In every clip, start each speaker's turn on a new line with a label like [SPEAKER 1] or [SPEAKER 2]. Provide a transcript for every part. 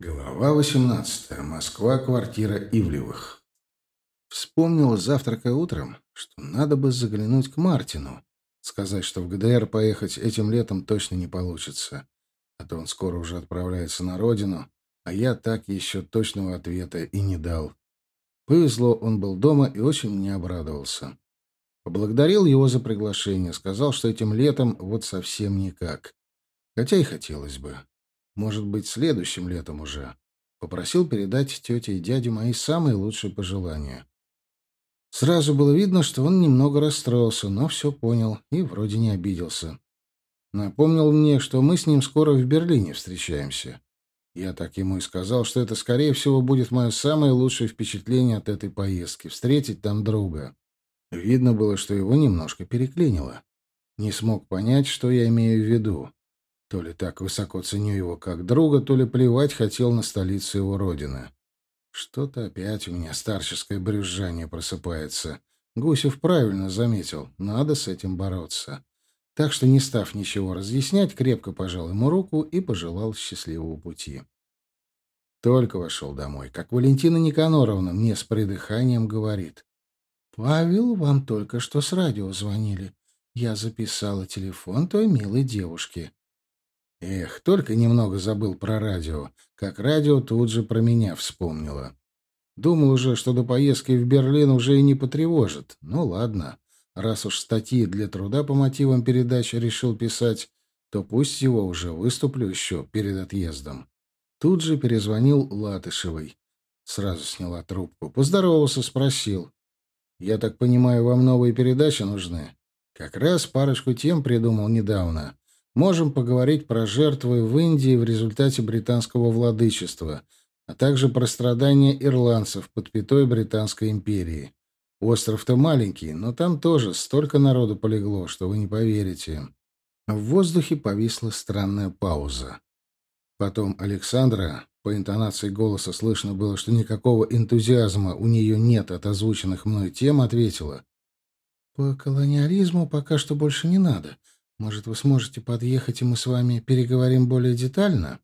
[SPEAKER 1] Глава 18. Москва. Квартира Ивлевых. Вспомнил, завтракая утром, что надо бы заглянуть к Мартину. Сказать, что в ГДР поехать этим летом точно не получится. А то он скоро уже отправляется на родину, а я так еще точного ответа и не дал. Повезло, он был дома и очень мне обрадовался. Поблагодарил его за приглашение, сказал, что этим летом вот совсем никак. Хотя и хотелось бы. Может быть, следующим летом уже. Попросил передать тете и дяде мои самые лучшие пожелания. Сразу было видно, что он немного расстроился, но все понял и вроде не обиделся. Напомнил мне, что мы с ним скоро в Берлине встречаемся. Я так ему и сказал, что это, скорее всего, будет мое самое лучшее впечатление от этой поездки — встретить там друга. Видно было, что его немножко переклинило. Не смог понять, что я имею в виду. То ли так высоко ценю его как друга, то ли плевать хотел на столицу его родины. Что-то опять у меня старческое брюзжание просыпается. Гусев правильно заметил, надо с этим бороться. Так что, не став ничего разъяснять, крепко пожал ему руку и пожелал счастливого пути. Только вошел домой, как Валентина Никаноровна мне с придыханием говорит: «Павел, вам только что с радио звонили. Я записала телефон той милой девушки». Эх, только немного забыл про радио, как радио тут же про меня вспомнило. Думал уже, что до поездки в Берлин уже и не потревожит. Ну ладно, раз уж статьи для труда по мотивам передачи решил писать, то пусть его уже выступлю еще перед отъездом. Тут же перезвонил Латышевой. Сразу сняла трубку. Поздоровался, спросил: «Я так понимаю, вам новые передачи нужны?» Как раз парочку тем придумал недавно. Можем поговорить про жертвы в Индии в результате британского владычества, а также про страдания ирландцев под пятой Британской империи. Остров-то маленький, но там тоже столько народу полегло, что вы не поверите. В воздухе повисла странная пауза. Потом Александра, по интонации голоса слышно было, что никакого энтузиазма у нее нет от озвученных мной тем, ответила: «По колониализму пока что больше не надо. Может, вы сможете подъехать, и мы с вами переговорим более детально?»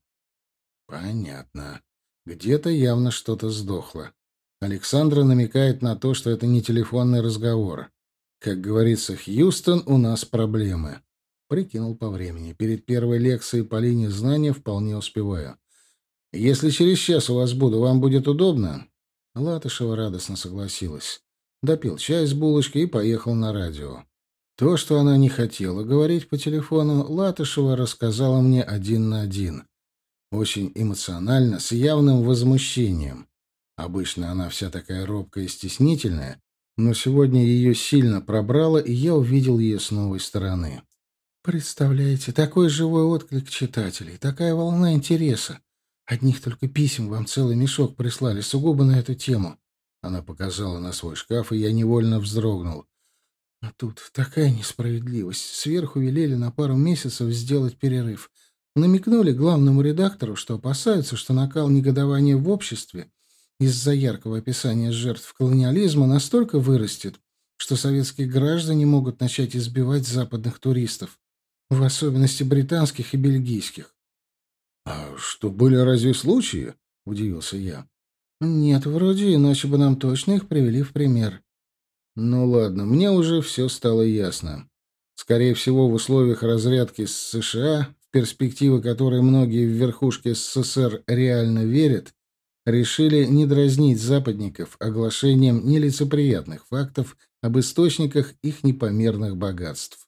[SPEAKER 1] Понятно. Где-то явно что-то сдохло. Александра намекает на то, что это не телефонный разговор. Как говорится, Хьюстон, у нас проблемы. Прикинул по времени. Перед первой лекцией по линии знания вполне успеваю. Если через час у вас буду, вам будет удобно?» Латышева радостно согласилась. Допил чай с булочкой и поехал на радио. То, что она не хотела говорить по телефону, Латышева рассказала мне один на один. Очень эмоционально, с явным возмущением. Обычно она вся такая робкая и стеснительная, но сегодня ее сильно пробрало, и я увидел ее с новой стороны. «Представляете, такой живой отклик читателей, такая волна интереса. Одних только писем вам целый мешок прислали, сугубо на эту тему». Она показала на свой шкаф, и я невольно вздрогнул. А тут такая несправедливость. Сверху велели на пару месяцев сделать перерыв. Намекнули главному редактору, что опасаются, что накал негодования в обществе из-за яркого описания жертв колониализма настолько вырастет, что советские граждане могут начать избивать западных туристов, в особенности британских и бельгийских. «А что, были разве случаи?» — удивился я. «Нет, вроде, иначе бы нам точно их привели в пример». Ну ладно, мне уже все стало ясно. Скорее всего, в условиях разрядки с США, в перспективы которой многие в верхушке СССР реально верят, решили не дразнить западников оглашением нелицеприятных фактов об источниках их непомерных богатств.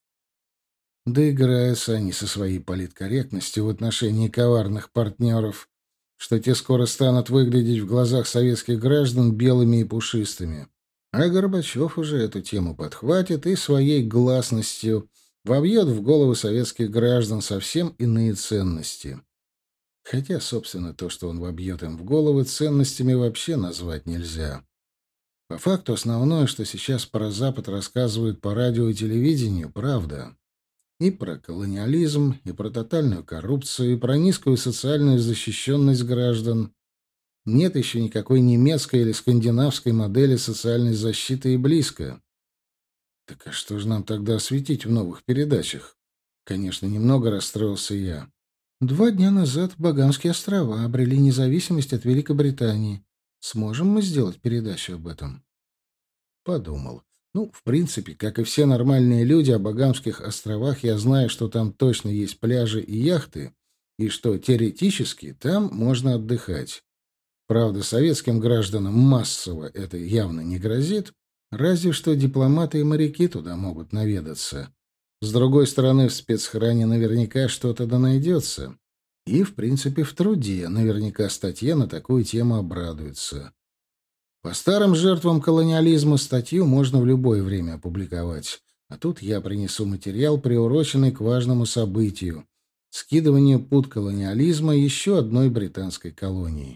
[SPEAKER 1] Доиграются они со своей политкорректностью в отношении коварных партнеров, что те скоро станут выглядеть в глазах советских граждан белыми и пушистыми. А Горбачев уже эту тему подхватит и своей гласностью вобьет в головы советских граждан совсем иные ценности. Хотя, собственно, то, что он вобьет им в головы, ценностями вообще назвать нельзя. По факту основное, что сейчас про Запад рассказывают по радио и телевидению, правда. И про колониализм, и про тотальную коррупцию, и про низкую социальную защищенность граждан. Нет еще никакой немецкой или скандинавской модели социальной защиты и близко. Так а что же нам тогда осветить в новых передачах? Конечно, немного расстроился я. 2 дня назад Багамские острова обрели независимость от Великобритании. Сможем мы сделать передачу об этом? Подумал. Ну, в принципе, как и все нормальные люди, о Багамских островах я знаю, что там точно есть пляжи и яхты, и что теоретически там можно отдыхать. Правда, советским гражданам массово это явно не грозит, разве что дипломаты и моряки туда могут наведаться. С другой стороны, в спецхране наверняка что-то да найдется. И, в принципе, в труде наверняка статья на такую тему обрадуется. По старым жертвам колониализма статью можно в любое время опубликовать. А тут я принесу материал, приуроченный к важному событию — скидыванию пут колониализма еще одной британской колонии.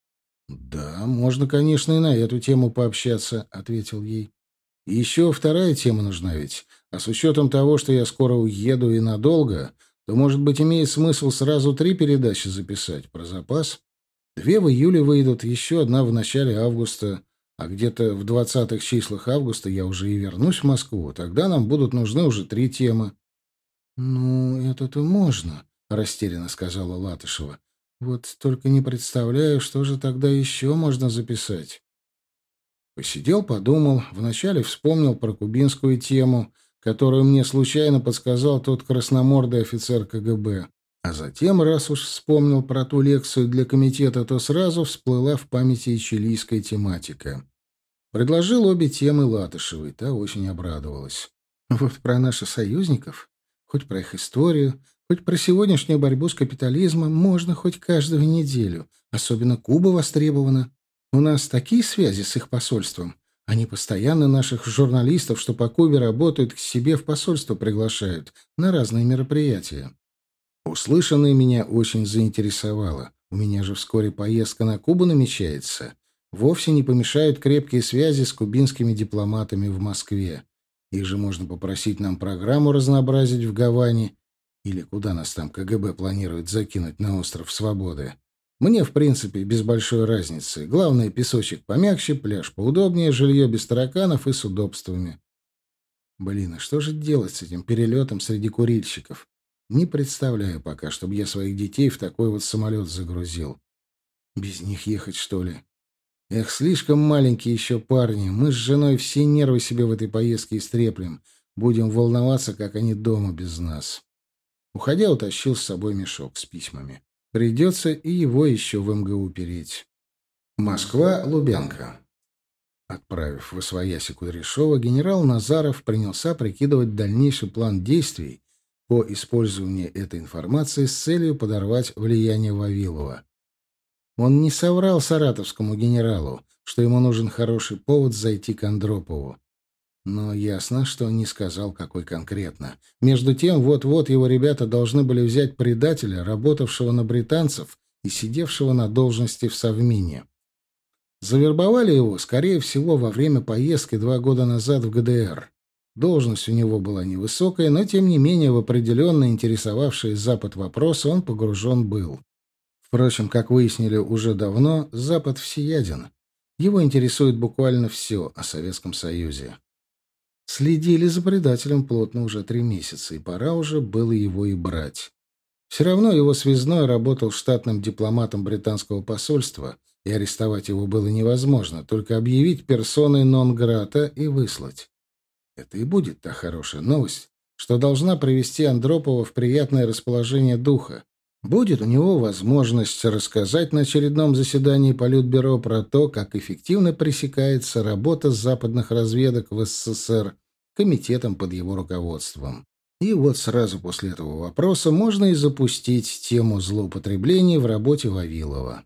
[SPEAKER 1] «Да, можно, конечно, и на эту тему пообщаться», — ответил ей. «И еще вторая тема нужна ведь. А с учетом того, что я скоро уеду и надолго, то, может быть, имеет смысл сразу 3 передачи записать про запас. 2 в июле выйдут, еще одна в начале августа, а где-то в 20-х числах августа я уже и вернусь в Москву. Тогда нам будут нужны уже 3 темы». «Ну, это-то можно», — растерянно сказала Латышева. «Вот только не представляю, что же тогда еще можно записать». Посидел, подумал, вначале вспомнил про кубинскую тему, которую мне случайно подсказал тот красномордый офицер КГБ. А затем, раз уж вспомнил про ту лекцию для комитета, то сразу всплыла в памяти и чилийская тематика. Предложил обе темы Латышевой, та очень обрадовалась. Вот про наших союзников, хоть про их историю, хоть про сегодняшнюю борьбу с капитализмом можно хоть каждую неделю. Особенно Куба востребована. У нас такие связи с их посольством. Они постоянно наших журналистов, что по Кубе работают, к себе в посольство приглашают на разные мероприятия. Услышанное меня очень заинтересовало. У меня же вскоре поездка на Кубу намечается. Вовсе не помешают крепкие связи с кубинскими дипломатами в Москве. Их же можно попросить нам программу разнообразить в Гаване. Или куда нас там КГБ планирует закинуть на остров Свободы. Мне, в принципе, без большой разницы. Главное, песочек помягче, пляж поудобнее, жилье без тараканов и с удобствами. Блин, а что же делать с этим перелетом среди курильщиков? Не представляю пока, чтобы я своих детей в такой вот самолет загрузил. Без них ехать, что ли? Эх, слишком маленькие еще парни. Мы с женой все нервы себе в этой поездке истреплем. Будем волноваться, как они дома без нас. Уходя, утащил с собой мешок с письмами. Придется и его еще в МГУ переть. Москва, Лубянка. Отправив восвояси Кудряшова, генерал Назаров принялся прикидывать дальнейший план действий по использованию этой информации с целью подорвать влияние Вавилова. Он не соврал саратовскому генералу, что ему нужен хороший повод зайти к Андропову. Но ясно, что не сказал, какой конкретно. Между тем, вот-вот его ребята должны были взять предателя, работавшего на британцев и сидевшего на должности в Совмине. Завербовали его, скорее всего, во время поездки 2 года назад в ГДР. Должность у него была невысокая, но, тем не менее, в определенно интересовавший Запад вопросы он погружен был. Впрочем, как выяснили уже давно, Запад всеяден. Его интересует буквально все о Советском Союзе. Следили за предателем плотно уже 3 месяца, и пора уже было его и брать. Все равно его связной работал штатным дипломатом британского посольства, и арестовать его было невозможно, только объявить персоной нон-грата и выслать. Это и будет та хорошая новость, что должна привести Андропова в приятное расположение духа. Будет у него возможность рассказать на очередном заседании Политбюро про то, как эффективно пресекается работа западных разведок в СССР комитетом под его руководством. И вот сразу после этого вопроса можно и запустить тему злоупотреблений в работе Вавилова.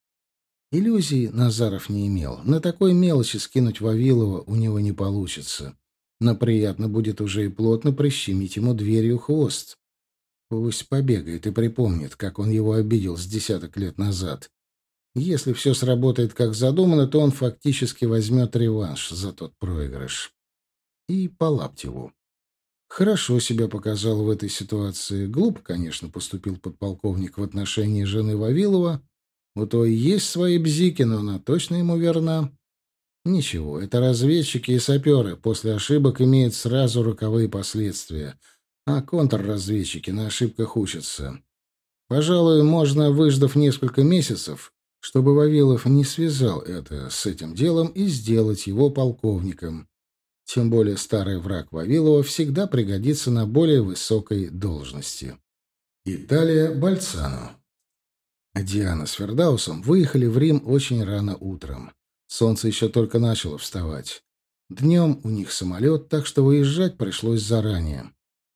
[SPEAKER 1] Иллюзий Назаров не имел. На такой мелочи скинуть Вавилова у него не получится. Но приятно будет уже и плотно прищемить ему дверью хвост. Пусть побегает и припомнит, как он его обидел с 10 лет назад. Если все сработает как задумано, то он фактически возьмет реванш за тот проигрыш. И по Лаптеву. Хорошо себя показал в этой ситуации. Глупо, конечно, поступил подполковник в отношении жены Вавилова. У той есть свои бзики, но она точно ему верна. Ничего, это разведчики и саперы после ошибок имеют сразу роковые последствия, а контрразведчики на ошибках учатся. Пожалуй, можно, выждав несколько месяцев, чтобы Вавилов не связал это с этим делом и сделать его полковником. Тем более старый враг Вавилова всегда пригодится на более высокой должности. Италия, Больцано. Диана с Фердаусом выехали в Рим очень рано утром. Солнце еще только начало вставать. Днем у них самолет, так что выезжать пришлось заранее.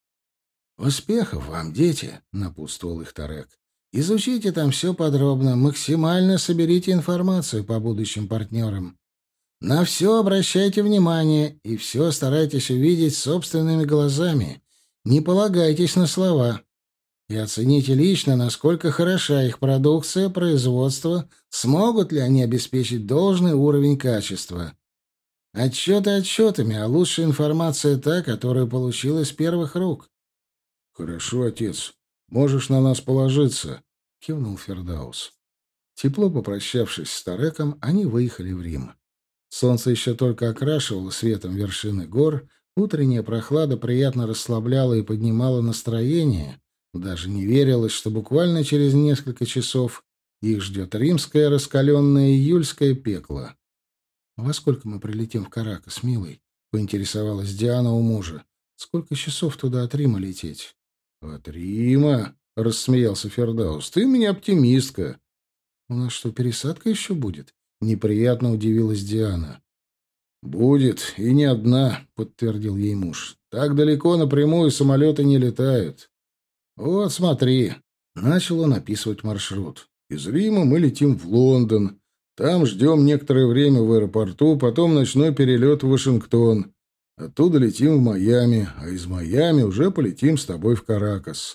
[SPEAKER 1] «Успехов вам, дети!» — напутствовал их Тарек. «Изучите там все подробно, максимально соберите информацию по будущим партнерам. На все обращайте внимание и все старайтесь увидеть собственными глазами. Не полагайтесь на слова. И оцените лично, насколько хороша их продукция, производство, смогут ли они обеспечить должный уровень качества. Отчеты отчетами, а лучшая информация та, которую получил из первых рук». «Хорошо, отец. Можешь на нас положиться», — кивнул Фердаус. Тепло попрощавшись с Тареком, они выехали в Рим. Солнце еще только окрашивало светом вершины гор, утренняя прохлада приятно расслабляла и поднимала настроение. Даже не верилось, что буквально через несколько часов их ждет римское раскаленное июльское пекло. «Во сколько мы прилетим в Каракас, милый?» — поинтересовалась Диана у мужа. «Сколько часов туда от Рима лететь?» «От Рима?» — рассмеялся Фердаус. «Ты меня оптимистка». «У нас что, пересадка еще будет?» — неприятно удивилась Диана. «Будет, и не одна», — подтвердил ей муж. «Так далеко напрямую самолеты не летают. Вот смотри». Начал он описывать маршрут. «Из Рима мы летим в Лондон. Там ждем некоторое время в аэропорту, потом ночной перелет в Вашингтон. Оттуда летим в Майами, а из Майами уже полетим с тобой в Каракас».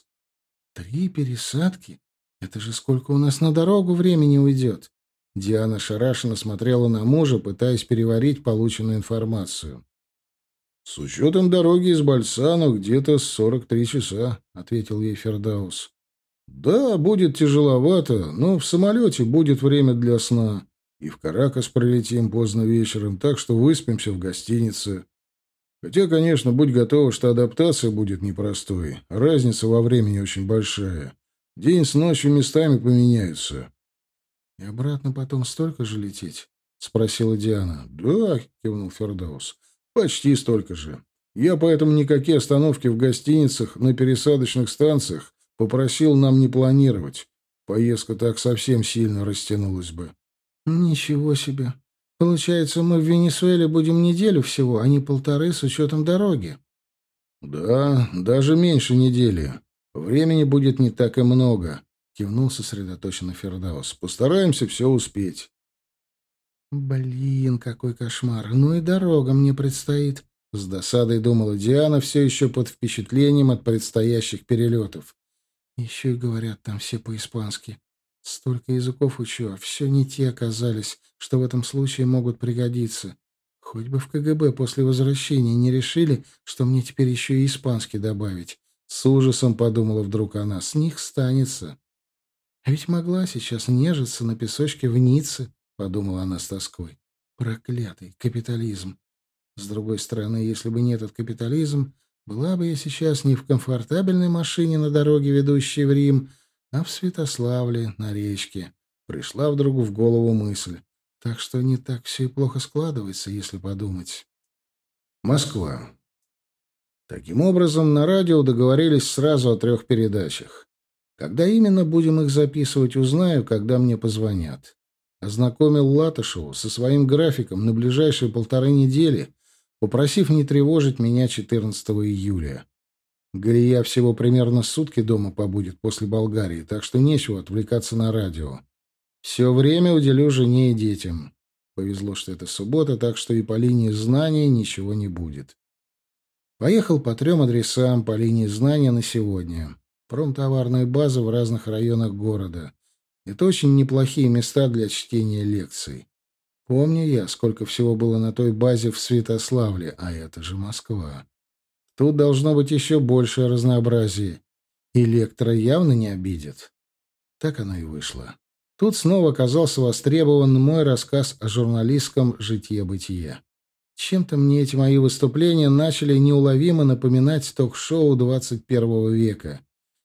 [SPEAKER 1] 3 пересадки? Это же сколько у нас на дорогу времени уйдет? Диана шарашенно смотрела на мужа, пытаясь переварить полученную информацию. «С учетом дороги из Больцано где-то 43 часа», — ответил ей Фердаус. «Да, будет тяжеловато, но в самолете будет время для сна. И в Каракас прилетим поздно вечером, так что выспимся в гостинице. Хотя, конечно, будь готова, что адаптация будет непростой. Разница во времени очень большая. День с ночью местами поменяются». «И обратно потом столько же лететь?» — спросила Диана. «Да», — кивнул Фердаус, — «почти столько же. Я поэтому никакие остановки в гостиницах на пересадочных станциях попросил нам не планировать. Поездка так совсем сильно растянулась бы». «Ничего себе. Получается, мы в Венесуэле будем неделю всего, а не 1,5 с учетом дороги». «Да, даже меньше недели. Времени будет не так и много», — кивнул сосредоточенно Фердаус. «Постараемся все успеть». «Блин, какой кошмар. Ну и дорога мне предстоит», — с досадой думала Диана, все еще под впечатлением от предстоящих перелетов. «Еще и говорят там все по-испански. Столько языков учу, а все не те оказались, что в этом случае могут пригодиться. Хоть бы в КГБ после возвращения не решили, что мне теперь еще и испанский добавить». С ужасом подумала вдруг она. С них станется. «А ведь могла сейчас нежиться на песочке в Ницце», — подумала она с тоской. «Проклятый капитализм. С другой стороны, если бы не этот капитализм, была бы я сейчас не в комфортабельной машине на дороге, ведущей в Рим, а в Святославле на речке». Пришла вдруг в голову мысль. Так что не так все и плохо складывается, если подумать. Москва. Таким образом, на радио договорились сразу о 3 передачах. Когда именно будем их записывать, узнаю, когда мне позвонят. Ознакомил Латышеву со своим графиком на ближайшие 1,5 недели, попросив не тревожить меня 14 июля. Галия всего примерно сутки дома побудет после Болгарии, так что нечего отвлекаться на радио. Все время уделю жене и детям. Повезло, что это суббота, так что и по линии знания ничего не будет. Поехал по 3 адресам по линии знания на сегодня. Промтоварные базы в разных районах города. Это очень неплохие места для чтения лекций. Помню я, сколько всего было на той базе в Святославле, а это же Москва. Тут должно быть еще большее разнообразие. И лектора явно не обидит. Так оно и вышло. Тут снова оказался востребован мой рассказ о журналистском житье-бытие. Чем-то мне эти мои выступления начали неуловимо напоминать ток-шоу 21 века.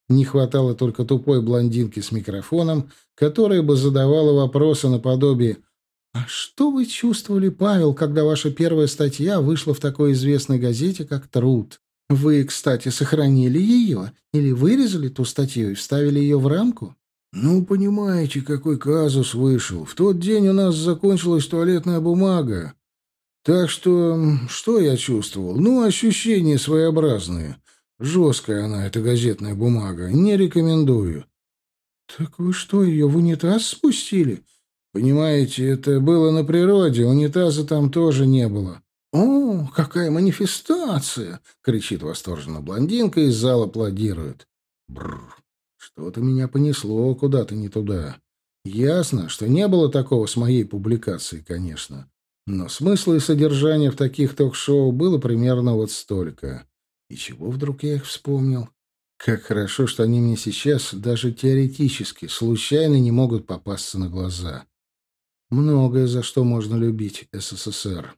[SPEAKER 1] Не хватало только тупой блондинки с микрофоном, которая бы задавала вопросы наподобие: «А что вы чувствовали, Павел, когда ваша первая статья вышла в такой известной газете, как «Труд»? Вы, кстати, сохранили ее или вырезали ту статью и вставили ее в рамку?» «Ну, понимаете, какой казус вышел. В тот день у нас закончилась туалетная бумага. Так что, что я чувствовал? Ну, ощущения своеобразные. Жесткая она, эта газетная бумага. Не рекомендую». «Так вы что, ее в унитаз спустили?» «Понимаете, это было на природе, унитаза там тоже не было». «О, какая манифестация!» — кричит восторженно блондинка, и из зала аплодирует. Бррр. Что-то меня понесло куда-то не туда. Ясно, что не было такого с моей публикацией, конечно. Но смысла и содержания в таких ток-шоу было примерно вот столько. И чего вдруг я их вспомнил? Как хорошо, что они мне сейчас, даже теоретически, случайно не могут попасться на глаза. Многое, за что можно любить СССР.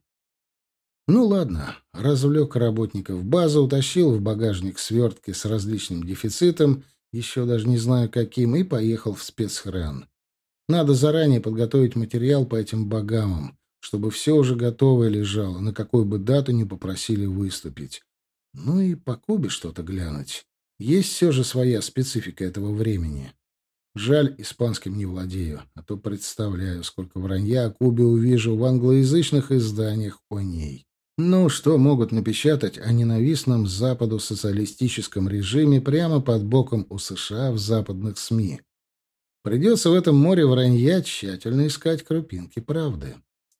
[SPEAKER 1] Ну ладно, развлек работников базы, утащил в багажник свертки с различным дефицитом, еще даже не знаю каким, и поехал в спецхран. Надо заранее подготовить материал по этим богамам, чтобы все уже готовое лежало, на какую бы дату ни попросили выступить. Ну и по Кубе что-то глянуть. Есть все же своя специфика этого времени. Жаль, испанским не владею, а то представляю, сколько вранья о Кубе увижу в англоязычных изданиях о ней. Ну, что могут напечатать о ненавистном Западу социалистическом режиме прямо под боком у США в западных СМИ? Придется в этом море вранья тщательно искать крупинки правды.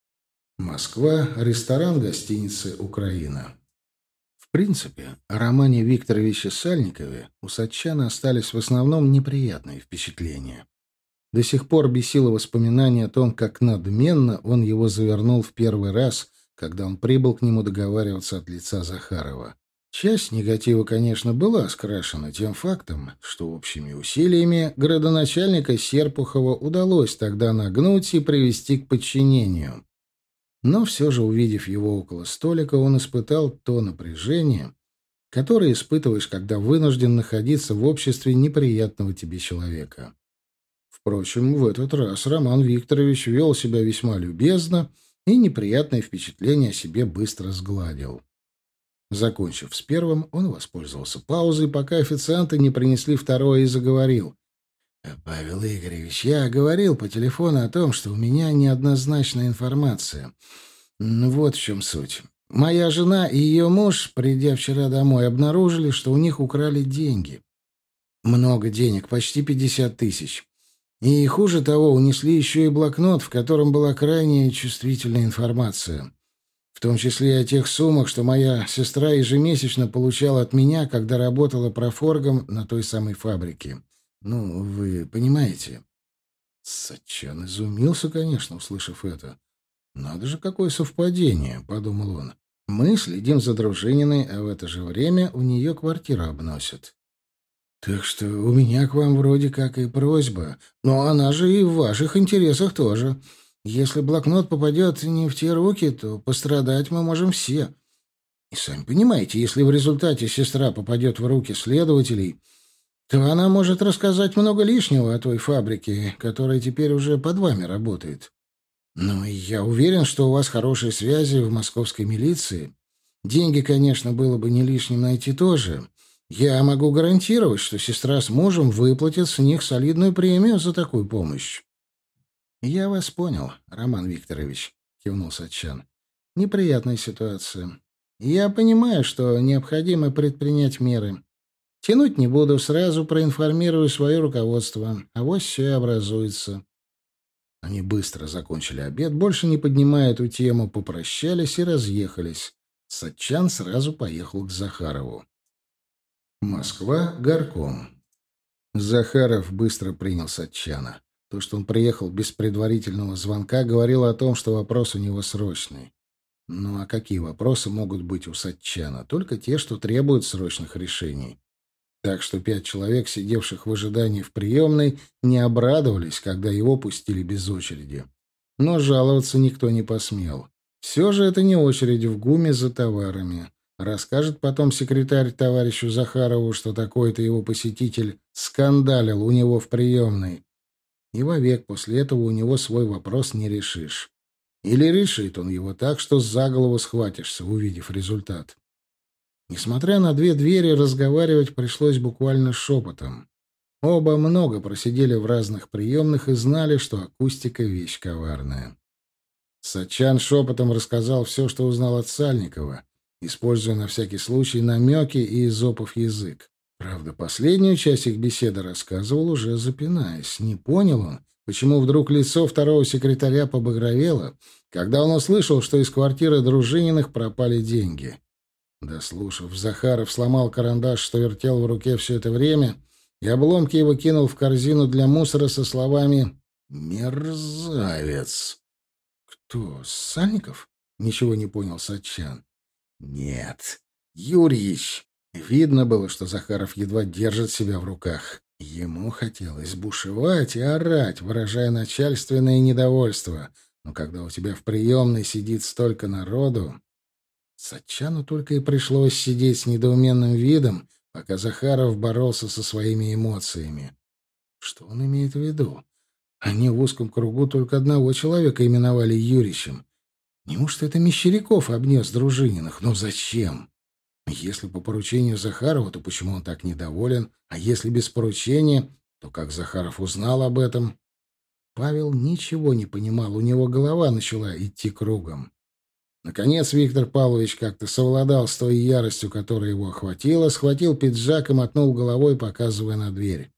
[SPEAKER 1] Москва. Ресторан гостиницы «Украина». В принципе, о Романе Викторовиче Сальникове у Сатчана остались в основном неприятные впечатления. До сих пор бесило воспоминание о том, как надменно он его завернул в первый раз, когда он прибыл к нему договариваться от лица Захарова. Часть негатива, конечно, была скрашена тем фактом, что общими усилиями градоначальника Серпухова удалось тогда нагнуть и привести к подчинению. Но все же, увидев его около столика, он испытал то напряжение, которое испытываешь, когда вынужден находиться в обществе неприятного тебе человека. Впрочем, в этот раз Роман Викторович вел себя весьма любезно и неприятное впечатление о себе быстро сгладил. Закончив с первым, он воспользовался паузой, пока официанты не принесли второе, и заговорил. «Павел Игоревич, я говорил по телефону о том, что у меня неоднозначная информация. Вот в чем суть. Моя жена и ее муж, придя вчера домой, обнаружили, что у них украли деньги. Много денег, почти 50 тысяч. И хуже того, унесли еще и блокнот, в котором была крайне чувствительная информация. В том числе и о тех суммах, что моя сестра ежемесячно получала от меня, когда работала профоргом на той самой фабрике. Ну, вы понимаете?» Сатчан изумился, конечно, услышав это. «Надо же, какое совпадение», — подумал он. «Мы следим за Дружининой, а в это же время у нее квартиру обносят. Так что у меня к вам вроде как и просьба, но она же и в ваших интересах тоже. Если блокнот попадет не в те руки, то пострадать мы можем все. И сами понимаете, если в результате сестра попадет в руки следователей, то она может рассказать много лишнего о той фабрике, которая теперь уже под вами работает. Ну, и я уверен, что у вас хорошие связи в московской милиции. Деньги, конечно, было бы не лишним найти тоже. Я могу гарантировать, что сестра с мужем выплатят с них солидную премию за такую помощь». «Я вас понял, Роман Викторович», — кивнул Сатчан. «Неприятная ситуация. Я понимаю, что необходимо предпринять меры. Тянуть не буду, сразу проинформирую свое руководство. Авось все и образуется». Они быстро закончили обед, больше не поднимая эту тему, попрощались и разъехались. Сатчан сразу поехал к Захарову. Москва. Горком. Захаров быстро принял Сатчана. То, что он приехал без предварительного звонка, говорило о том, что вопрос у него срочный. Ну а какие вопросы могут быть у Сатчана? Только те, что требуют срочных решений. Так что 5 человек, сидевших в ожидании в приемной, не обрадовались, когда его пустили без очереди. Но жаловаться никто не посмел. Все же это не очередь в ГУМе за товарами. Расскажет потом секретарь товарищу Захарову, что такой-то его посетитель скандалил у него в приемной. И вовек после этого у него свой вопрос не решишь. Или решит он его так, что за голову схватишься, увидев результат. Несмотря на две двери, разговаривать пришлось буквально шепотом. Оба много просидели в разных приемных и знали, что акустика — вещь коварная. Сачан шепотом рассказал все, что узнал от Сальникова, используя на всякий случай намеки и эзопов язык. Правда, последнюю часть их беседы рассказывал уже запинаясь. Не понял он, почему вдруг лицо второго секретаря побагровело, когда он услышал, что из квартиры Дружининых пропали деньги. Дослушав, Захаров сломал карандаш, что вертел в руке все это время, и обломки его кинул в корзину для мусора со словами «Мерзавец». «Кто? Сальников?» — ничего не понял Сатчан. «Нет, Юрьич». Видно было, что Захаров едва держит себя в руках. Ему хотелось бушевать и орать, выражая начальственное недовольство. Но когда у тебя в приемной сидит столько народу... Сатчану только и пришлось сидеть с недоуменным видом, пока Захаров боролся со своими эмоциями. Что он имеет в виду? Они в узком кругу только одного человека именовали Юричем. Неужто это Мещеряков обнес Дружининых? Но зачем? Если по поручению Захарова, то почему он так недоволен? А если без поручения, то как Захаров узнал об этом? Павел ничего не понимал, у него голова начала идти кругом. Наконец Виктор Павлович как-то совладал с той яростью, которая его охватила, схватил пиджак и мотнул головой, показывая на дверь.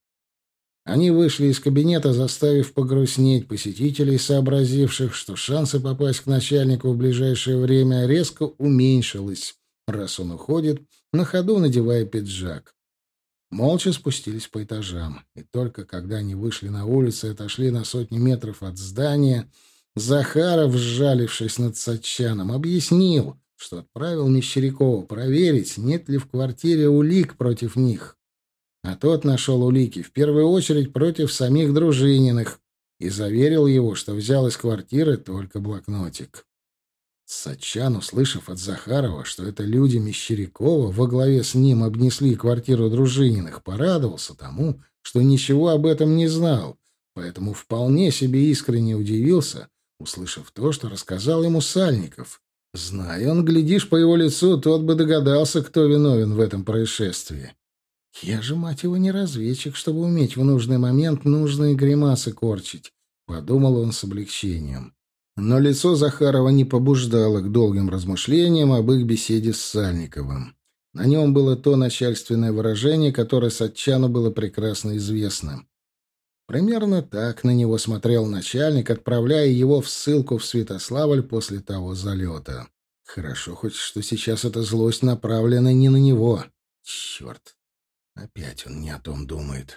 [SPEAKER 1] Они вышли из кабинета, заставив погрустнеть посетителей, сообразивших, что шансы попасть к начальнику в ближайшее время резко уменьшились, раз он уходит, на ходу надевая пиджак. Молча спустились по этажам, и только когда они вышли на улицу и отошли на сотни метров от здания, Захаров, сжалившись над Сатчаном, объяснил, что отправил Мещерякова проверить, нет ли в квартире улик против них. А тот нашел улики, в первую очередь, против самих Дружининых, и заверил его, что взял из квартиры только блокнотик. Сатчан, услышав от Захарова, что это люди Мещерякова во главе с ним обнесли квартиру Дружининых, порадовался тому, что ничего об этом не знал, поэтому вполне себе искренне удивился, услышав то, что рассказал ему Сальников. Зная он, глядишь, по его лицу, тот бы догадался, кто виновен в этом происшествии. Я же, мать его, не разведчик, чтобы уметь в нужный момент нужные гримасы корчить, — подумал он с облегчением. Но лицо Захарова не побуждало к долгим размышлениям об их беседе с Сальниковым. На нем было то начальственное выражение, которое Сатчану было прекрасно известно. Примерно так на него смотрел начальник, отправляя его в ссылку в Святославль после того залета. Хорошо хоть, что сейчас эта злость направлена не на него. Черт, опять он не о том думает.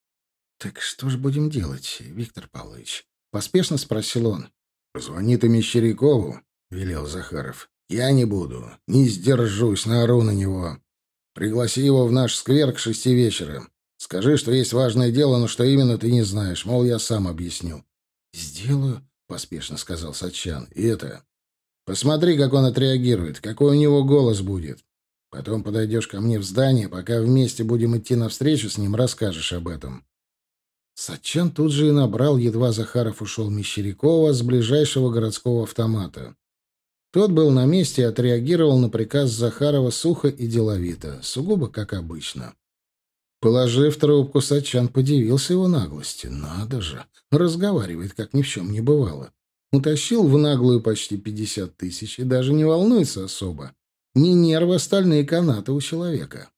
[SPEAKER 1] — Так что же будем делать, Виктор Павлович? — поспешно спросил он. — Позвони ты Мещерякову, — велел Захаров. — Я не буду, не сдержусь, наору на него. Пригласи его в наш сквер к 6 вечера. Скажи, что есть важное дело, но что именно ты не знаешь. Мол, я сам объясню. — Сделаю, — поспешно сказал Сатчан. — И это... Посмотри, как он отреагирует, какой у него голос будет. Потом подойдешь ко мне в здание, пока вместе будем идти навстречу с ним, расскажешь об этом. Сатчан тут же и набрал, едва Захаров ушел, Мещерякова с ближайшего городского автомата. Тот был на месте и отреагировал на приказ Захарова сухо и деловито, сугубо как обычно. Положив трубку, Сатчан подивился его наглости. Надо же, разговаривает, как ни в чем не бывало. Утащил в наглую почти 50 000 и даже не волнуется особо. Не нервы, остальные канаты у человека.